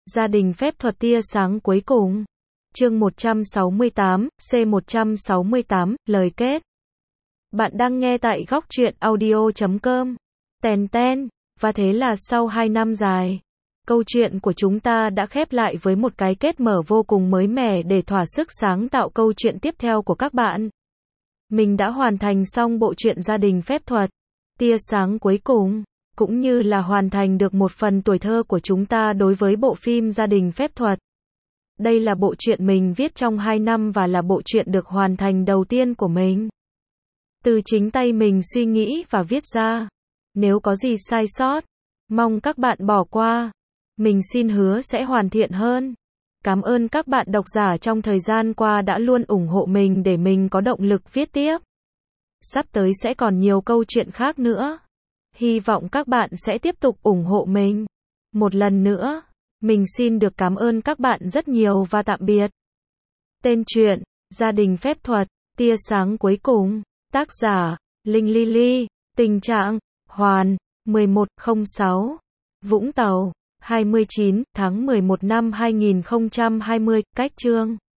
Gia đình phép thuật tia sáng cuối cùng. Chương 168, C168, lời kết. Bạn đang nghe tại góc truyện audio.com. Tèn ten, và thế là sau 2 năm dài, câu chuyện của chúng ta đã khép lại với một cái kết mở vô cùng mới mẻ để thỏa sức sáng tạo câu chuyện tiếp theo của các bạn. Mình đã hoàn thành xong bộ truyện Gia đình phép thuật, tia sáng cuối cùng, cũng như là hoàn thành được một phần tuổi thơ của chúng ta đối với bộ phim Gia đình phép thuật. Đây là bộ truyện mình viết trong 2 năm và là bộ truyện được hoàn thành đầu tiên của mình. Từ chính tay mình suy nghĩ và viết ra. Nếu có gì sai sót, mong các bạn bỏ qua. Mình xin hứa sẽ hoàn thiện hơn. Cảm ơn các bạn độc giả trong thời gian qua đã luôn ủng hộ mình để mình có động lực viết tiếp. Sắp tới sẽ còn nhiều câu chuyện khác nữa. Hy vọng các bạn sẽ tiếp tục ủng hộ mình. Một lần nữa, mình xin được cảm ơn các bạn rất nhiều và tạm biệt. Tên truyện, Gia đình phép thuật, tia sáng cuối cùng. Tác giả, Linh Lily. Tình trạng, Hoàn, 1106. Vũng Tàu, 29 tháng 11 năm 2020. Cách chương.